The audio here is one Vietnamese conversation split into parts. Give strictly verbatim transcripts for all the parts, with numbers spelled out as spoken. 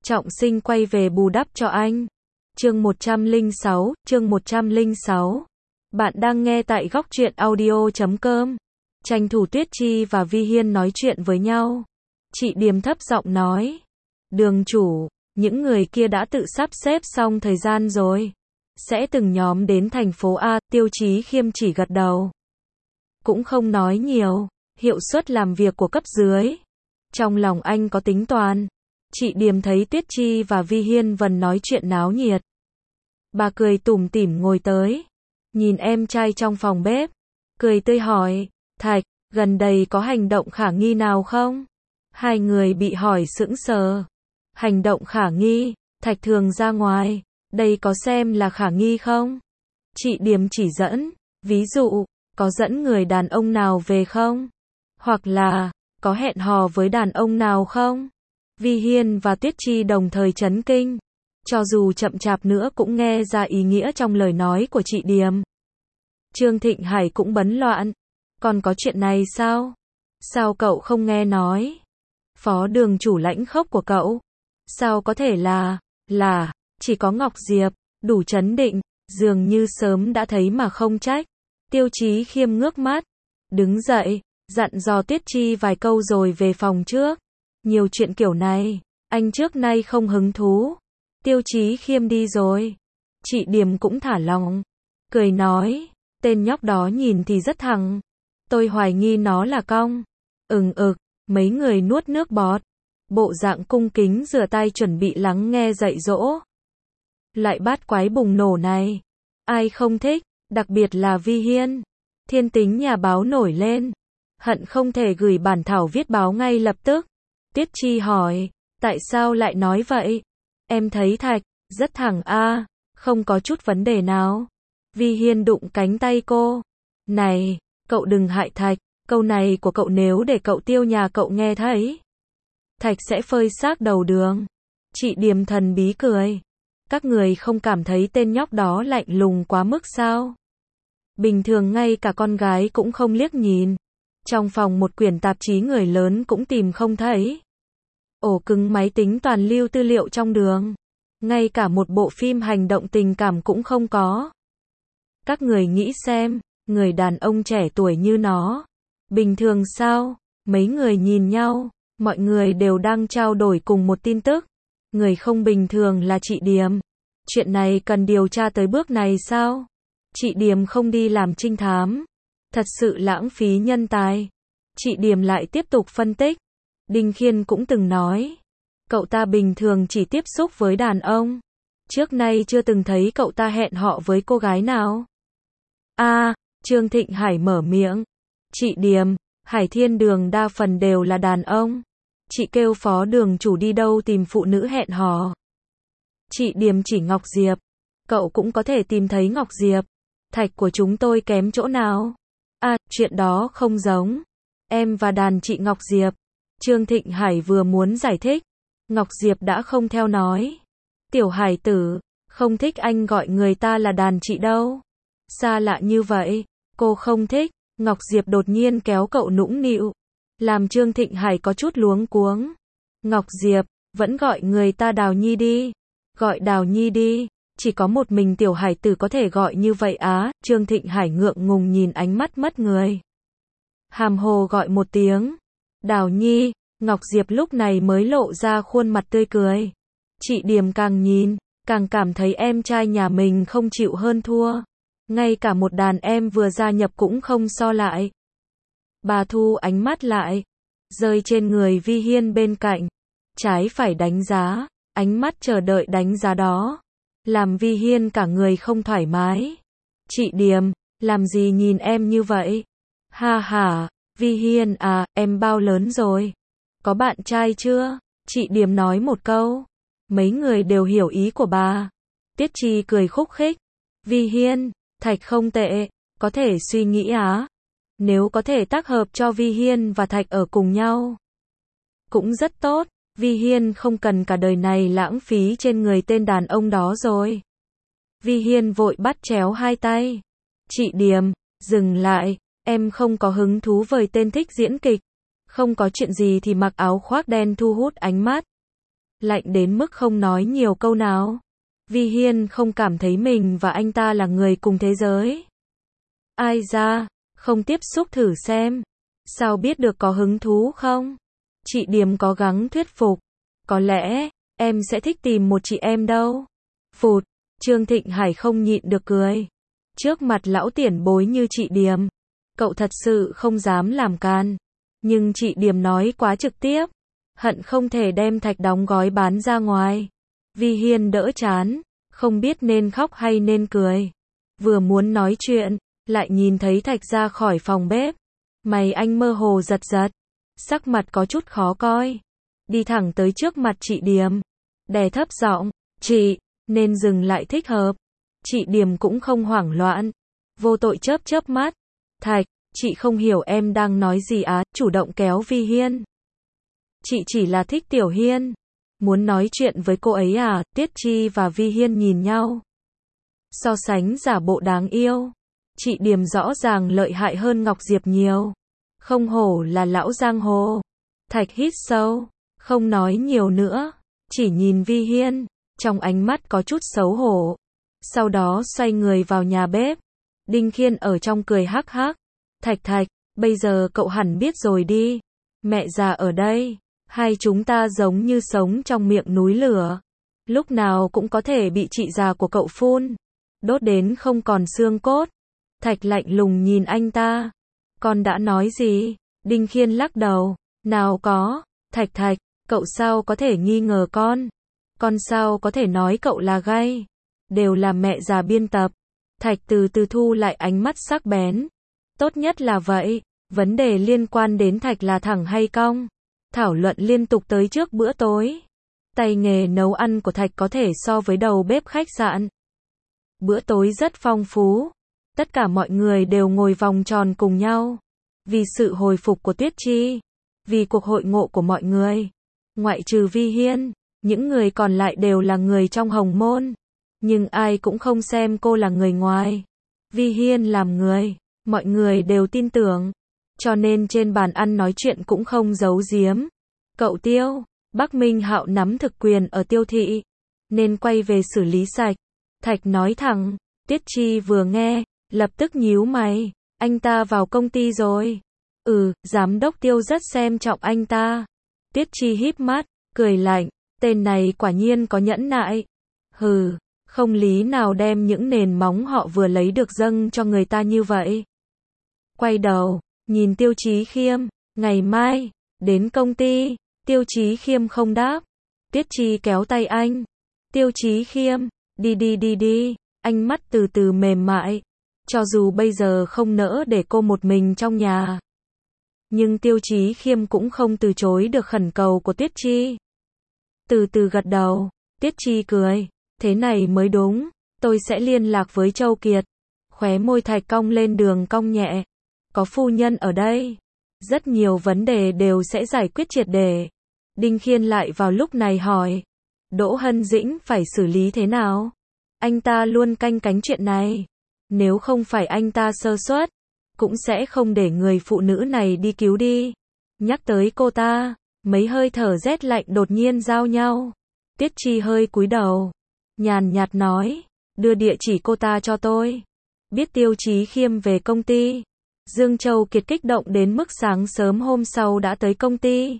Trọng Sinh quay về bù đắp cho anh. Chương một trăm lẻ sáu, chương một trăm lẻ sáu. Bạn đang nghe tại góc truyện audio chấm com. Tranh thủ Tuyết Chi và Vi Hiên nói chuyện với nhau. Chị Điềm thấp giọng nói. Đường chủ, những người kia đã tự sắp xếp xong thời gian rồi. Sẽ từng nhóm đến thành phố A, Tiêu Chí Khiêm chỉ gật đầu. Cũng không nói nhiều, hiệu suất làm việc của cấp dưới. Trong lòng anh có tính toán. Chị Điềm thấy Tuyết Chi và Vi Hiên Vân nói chuyện náo nhiệt. Bà cười tủm tỉm ngồi tới. Nhìn em trai trong phòng bếp. Cười tươi hỏi, Thạch, gần đây có hành động khả nghi nào không? Hai người bị hỏi sững sờ. Hành động khả nghi, Thạch thường ra ngoài. Đây có xem là khả nghi không? Chị Điềm chỉ dẫn. Ví dụ, có dẫn người đàn ông nào về không? Hoặc là, có hẹn hò với đàn ông nào không? Vi Hiên và Tuyết Chi đồng thời chấn kinh. Cho dù chậm chạp nữa cũng nghe ra ý nghĩa trong lời nói của chị Điềm. Trương Thịnh Hải cũng bấn loạn. Còn có chuyện này sao? Sao cậu không nghe nói? Phó đường chủ lãnh khốc của cậu. Sao có thể là, là, chỉ có Ngọc Diệp, đủ trấn định, dường như sớm đã thấy mà không trách. Tiêu Chí Khiêm ngước mắt. Đứng dậy, dặn dò Tuyết Chi vài câu rồi về phòng trước. Nhiều chuyện kiểu này, anh trước nay không hứng thú. Tiêu Chí Khiêm đi rồi. Chị Điềm cũng thả lỏng. Cười nói, tên nhóc đó nhìn thì rất thẳng. Tôi hoài nghi nó là cong. Ừng ực, mấy người nuốt nước bọt. Bộ dạng cung kính rửa tay chuẩn bị lắng nghe dạy dỗ. Lại bát quái bùng nổ này. Ai không thích, đặc biệt là Vi Hiên. Thiên tính nhà báo nổi lên. Hận không thể gửi bản thảo viết báo ngay lập tức. Tuyết Chi hỏi, tại sao lại nói vậy? Em thấy Thạch, rất thẳng a, không có chút vấn đề nào. Vi Hiên đụng cánh tay cô. Này, cậu đừng hại Thạch, câu này của cậu nếu để cậu Tiêu nhà cậu nghe thấy. Thạch sẽ phơi xác đầu đường. Chị Điềm thần bí cười. Các người không cảm thấy tên nhóc đó lạnh lùng quá mức sao? Bình thường ngay cả con gái cũng không liếc nhìn. Trong phòng một quyển tạp chí người lớn cũng tìm không thấy. Ổ cứng máy tính toàn lưu tư liệu trong đường. Ngay cả một bộ phim hành động tình cảm cũng không có. Các người nghĩ xem, người đàn ông trẻ tuổi như nó. Bình thường sao? Mấy người nhìn nhau, mọi người đều đang trao đổi cùng một tin tức. Người không bình thường là chị Điềm. Chuyện này cần điều tra tới bước này sao? Chị Điềm không đi làm trinh thám. Thật sự lãng phí nhân tài. Chị Điềm lại tiếp tục phân tích. Đinh Khiên cũng từng nói. Cậu ta bình thường chỉ tiếp xúc với đàn ông. Trước nay chưa từng thấy cậu ta hẹn họ với cô gái nào. A, à, Trương Thịnh Hải mở miệng. Chị Điềm, Hải Thiên Đường đa phần đều là đàn ông. Chị kêu phó đường chủ đi đâu tìm phụ nữ hẹn hò. Chị Điềm chỉ Ngọc Diệp. Cậu cũng có thể tìm thấy Ngọc Diệp. Thạch của chúng tôi kém chỗ nào? À, chuyện đó không giống. Em và đàn chị Ngọc Diệp. Trương Thịnh Hải vừa muốn giải thích. Ngọc Diệp đã không theo nói. Tiểu Hải tử, không thích anh gọi người ta là đàn chị đâu. Xa lạ như vậy, cô không thích. Ngọc Diệp đột nhiên kéo cậu nũng nịu. Làm Trương Thịnh Hải có chút luống cuống. Ngọc Diệp, vẫn gọi người ta Đào Nhi đi. Gọi Đào Nhi đi. Chỉ có một mình Tiểu Hải tử có thể gọi như vậy á. Trương Thịnh Hải ngượng ngùng nhìn ánh mắt mất người. Hàm hồ gọi một tiếng. Đào Nhi. Ngọc Diệp lúc này mới lộ ra khuôn mặt tươi cười. Chị Điềm càng nhìn, càng cảm thấy em trai nhà mình không chịu hơn thua. Ngay cả một đàn em vừa gia nhập cũng không so lại. Bà thu ánh mắt lại, rơi trên người Vi Hiên bên cạnh. Trái phải đánh giá, ánh mắt chờ đợi đánh giá đó. Làm Vi Hiên cả người không thoải mái. Chị Điềm, làm gì nhìn em như vậy? Ha ha, Vi Hiên à, em bao lớn rồi? Có bạn trai chưa? Chị Điềm nói một câu. Mấy người đều hiểu ý của bà. Tuyết Chi cười khúc khích. Vi Hiên, Thạch không tệ, có thể suy nghĩ á. Nếu có thể tác hợp cho Vi Hiên và Thạch ở cùng nhau. Cũng rất tốt, Vi Hiên không cần cả đời này lãng phí trên người tên đàn ông đó rồi. Vi Hiên vội bắt chéo hai tay. Chị Điềm, dừng lại, em không có hứng thú với tên thích diễn kịch. Không có chuyện gì thì mặc áo khoác đen thu hút ánh mắt. lạnh đến mức không nói nhiều câu nào. Vi Hiên không cảm thấy mình và anh ta là người cùng thế giới. Ai ra, không tiếp xúc thử xem. Sao biết được có hứng thú không? Chị Điềm có gắng thuyết phục. Có lẽ, em sẽ thích tìm một chị em đâu. Phụt, Trương Thịnh Hải không nhịn được cười. Trước mặt lão tiền bối như chị Điềm, cậu thật sự không dám làm can. Nhưng chị Điềm nói quá trực tiếp, hận không thể đem Thạch đóng gói bán ra ngoài. Vi Hiên đỡ chán, không biết nên khóc hay nên cười. Vừa muốn nói chuyện, lại nhìn thấy Thạch ra khỏi phòng bếp. Mày anh mơ hồ giật giật, sắc mặt có chút khó coi. Đi thẳng tới trước mặt chị Điềm, đè thấp giọng, chị, nên dừng lại thích hợp. Chị Điềm cũng không hoảng loạn, vô tội chớp chớp mắt. Thạch, chị không hiểu em đang nói gì á, chủ động kéo Vi Hiên. Chị chỉ là thích Tiểu Hiên. Muốn nói chuyện với cô ấy à, Tiết Chi và Vi Hiên nhìn nhau. So sánh giả bộ đáng yêu. Chị Điềm rõ ràng lợi hại hơn Ngọc Diệp nhiều. Không hổ là lão giang hồ. Thạch hít sâu, không nói nhiều nữa, chỉ nhìn Vi Hiên, trong ánh mắt có chút xấu hổ. Sau đó xoay người vào nhà bếp. Đinh Khiên ở trong cười hắc hắc. Thạch Thạch, bây giờ cậu hẳn biết rồi đi. Mẹ già ở đây, hai chúng ta giống như sống trong miệng núi lửa. Lúc nào cũng có thể bị chị già của cậu phun, đốt đến không còn xương cốt. Thạch lạnh lùng nhìn anh ta. Con đã nói gì? Đinh Khiên lắc đầu. Nào có, Thạch Thạch, cậu sao có thể nghi ngờ con? Con sao có thể nói cậu là gay? Đều là mẹ già biên tập. Thạch từ từ thu lại ánh mắt sắc bén. Tốt nhất là vậy, vấn đề liên quan đến Thạch là thẳng hay cong. Thảo luận liên tục tới trước bữa tối. Tay nghề nấu ăn của Thạch có thể so với đầu bếp khách sạn. Bữa tối rất phong phú. Tất cả mọi người đều ngồi vòng tròn cùng nhau. Vì sự hồi phục của Tuyết Chi. Vì cuộc hội ngộ của mọi người. Ngoại trừ Vi Hiên, những người còn lại đều là người trong Hồng Môn. Nhưng ai cũng không xem cô là người ngoài. Vi Hiên làm người, mọi người đều tin tưởng. Cho nên trên bàn ăn nói chuyện cũng không giấu giếm. Cậu Tiêu, Bắc Minh Hạo nắm thực quyền ở Tiêu thị, nên quay về xử lý sạch. Thạch nói thẳng. Tiết Chi vừa nghe, lập tức nhíu mày. Anh ta vào công ty rồi. Ừ, giám đốc Tiêu rất xem trọng anh ta. Tiết Chi híp mắt, cười lạnh. Tên này quả nhiên có nhẫn nại. Hừ, không lý nào đem những nền móng họ vừa lấy được dâng cho người ta như vậy. Quay đầu, nhìn Tiêu Chí Khiêm. Ngày mai, đến công ty. Tiêu Chí Khiêm không đáp. Tiết Chi kéo tay anh. Tiêu Chí Khiêm, đi đi đi đi. Ánh mắt từ từ mềm mại. Cho dù bây giờ không nỡ để cô một mình trong nhà, nhưng Tiêu Chí Khiêm cũng không từ chối được khẩn cầu của Tiết Chi. Từ từ gật đầu. Tiết Chi cười. Thế này mới đúng. Tôi sẽ liên lạc với Châu Kiệt. Khóe môi Thạch cong lên đường cong nhẹ. Có phu nhân ở đây, rất nhiều vấn đề đều sẽ giải quyết triệt để. Đinh Khiên lại vào lúc này hỏi. Đỗ Hân Dĩnh phải xử lý thế nào? Anh ta luôn canh cánh chuyện này. Nếu không phải anh ta sơ suất, cũng sẽ không để người phụ nữ này đi cứu đi. Nhắc tới cô ta, mấy hơi thở rét lạnh đột nhiên giao nhau. Tiết Chi hơi cúi đầu, nhàn nhạt nói. Đưa địa chỉ cô ta cho tôi. Biết Tiêu Chí Khiêm về công ty, Dương Châu Kiệt kích động đến mức sáng sớm hôm sau đã tới công ty.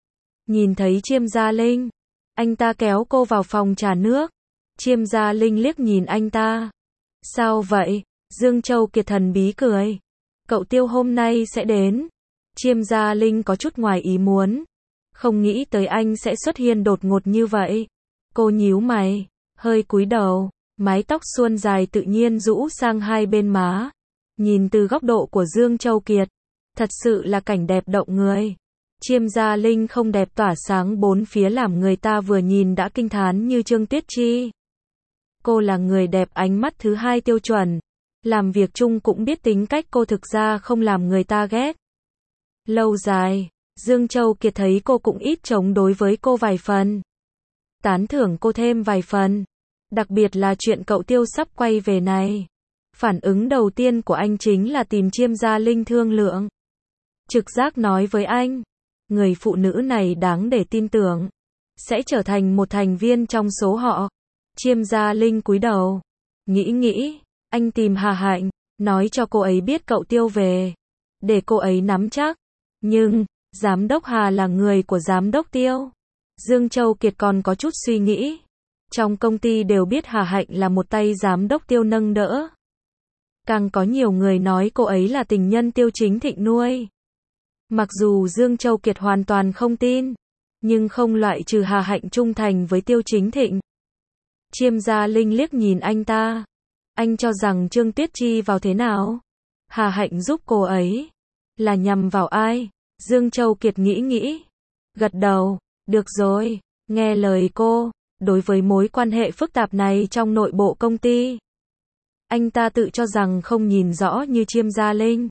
Nhìn thấy Chiêm Gia Linh, anh ta kéo cô vào phòng trà nước. Chiêm Gia Linh liếc nhìn anh ta. Sao vậy? Dương Châu Kiệt thần bí cười. Cậu Tiêu hôm nay sẽ đến. Chiêm Gia Linh có chút ngoài ý muốn. Không nghĩ tới anh sẽ xuất hiện đột ngột như vậy. Cô nhíu mày, hơi cúi đầu, mái tóc suôn dài tự nhiên rũ sang hai bên má. Nhìn từ góc độ của Dương Châu Kiệt, thật sự là cảnh đẹp động người. Chiêm Gia Linh không đẹp tỏa sáng bốn phía làm người ta vừa nhìn đã kinh thán như Trương Tuyết Chi. Cô là người đẹp ánh mắt thứ hai tiêu chuẩn. Làm việc chung cũng biết tính cách cô thực ra không làm người ta ghét. Lâu dài, Dương Châu Kiệt thấy cô cũng ít chống đối với cô vài phần. Tán thưởng cô thêm vài phần. Đặc biệt là chuyện cậu Tiêu sắp quay về này. Phản ứng đầu tiên của anh chính là tìm Chiêm Gia Linh thương lượng. Trực giác nói với anh, người phụ nữ này đáng để tin tưởng. sẽ trở thành một thành viên trong số họ. Chiêm Gia Linh cúi đầu, nghĩ nghĩ, anh tìm Hà Hạnh, nói cho cô ấy biết cậu Tiêu về, để cô ấy nắm chắc. Nhưng, giám đốc Hà là người của giám đốc Tiêu. Dương Châu Kiệt còn có chút suy nghĩ. Trong công ty đều biết Hà Hạnh là một tay giám đốc Tiêu nâng đỡ. Càng có nhiều người nói cô ấy là tình nhân Tiêu Chính Thịnh nuôi. Mặc dù Dương Châu Kiệt hoàn toàn không tin, nhưng không loại trừ Hà Hạnh trung thành với Tiêu Chính Thịnh. Chiêm Gia Linh liếc nhìn anh ta. Anh cho rằng Trương Tuyết Chi vào thế nào? Hà Hạnh giúp cô ấy. Là nhằm vào ai? Dương Châu Kiệt nghĩ nghĩ. Gật đầu. Được rồi. Nghe lời cô. Đối với mối quan hệ phức tạp này trong nội bộ công ty, anh ta tự cho rằng không nhìn rõ như Chiêm Gia Linh.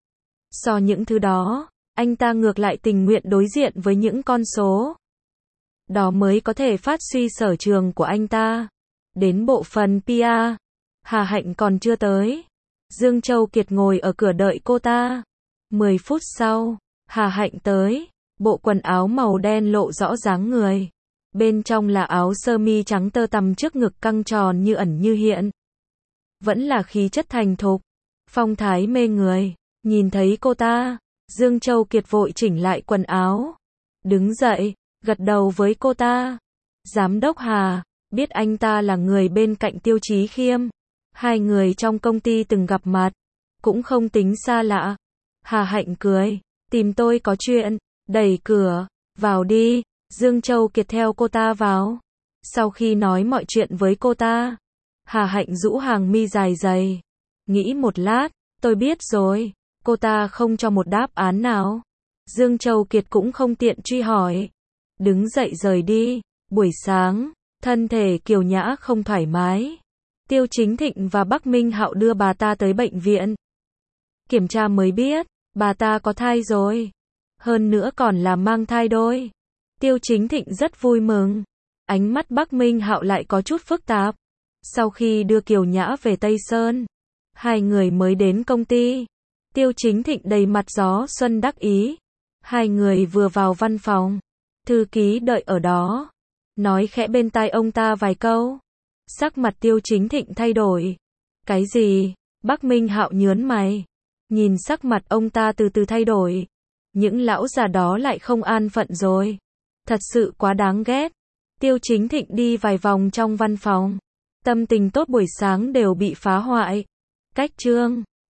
So những thứ đó, anh ta ngược lại tình nguyện đối diện với những con số. Đó mới có thể phát suy sở trường của anh ta. Đến bộ phận pê e, Hà Hạnh còn chưa tới. Dương Châu Kiệt ngồi ở cửa đợi cô ta. mười phút sau, Hà Hạnh tới. Bộ quần áo màu đen lộ rõ dáng người. Bên trong là áo sơ mi trắng tơ tằm trước ngực căng tròn như ẩn như hiện. Vẫn là khí chất thành thục, phong thái mê người. Nhìn thấy cô ta, Dương Châu Kiệt vội chỉnh lại quần áo. Đứng dậy, gật đầu với cô ta. Giám đốc Hà, biết anh ta là người bên cạnh Tiêu Chí Khiêm. Hai người trong công ty từng gặp mặt, cũng không tính xa lạ. Hà Hạnh cười, tìm tôi có chuyện, đẩy cửa, vào đi. Dương Châu Kiệt theo cô ta vào. Sau khi nói mọi chuyện với cô ta, Hà Hạnh rũ hàng mi dài dày. Nghĩ một lát, tôi biết rồi. Cô ta không cho một đáp án nào. Dương Châu Kiệt cũng không tiện truy hỏi. Đứng dậy rời đi. Buổi sáng, thân thể Kiều Nhã không thoải mái. Tiêu Chính Thịnh và Bắc Minh Hạo đưa bà ta tới bệnh viện. Kiểm tra mới biết, bà ta có thai rồi. Hơn nữa còn là mang thai đôi. Tiêu Chính Thịnh rất vui mừng. Ánh mắt Bắc Minh Hạo lại có chút phức tạp. Sau khi đưa Kiều Nhã về Tây Sơn, hai người mới đến công ty. Tiêu Chính Thịnh đầy mặt gió xuân đắc ý. Hai người vừa vào văn phòng, thư ký đợi ở đó, nói khẽ bên tai ông ta vài câu. Sắc mặt Tiêu Chính Thịnh thay đổi. Cái gì? Bắc Minh Hạo nhớn mày. Nhìn sắc mặt ông ta từ từ thay đổi. Những lão già đó lại không an phận rồi. Thật sự quá đáng ghét. Tiêu Chính Thịnh đi vài vòng trong văn phòng. Tâm tình tốt buổi sáng đều bị phá hoại. Cách chương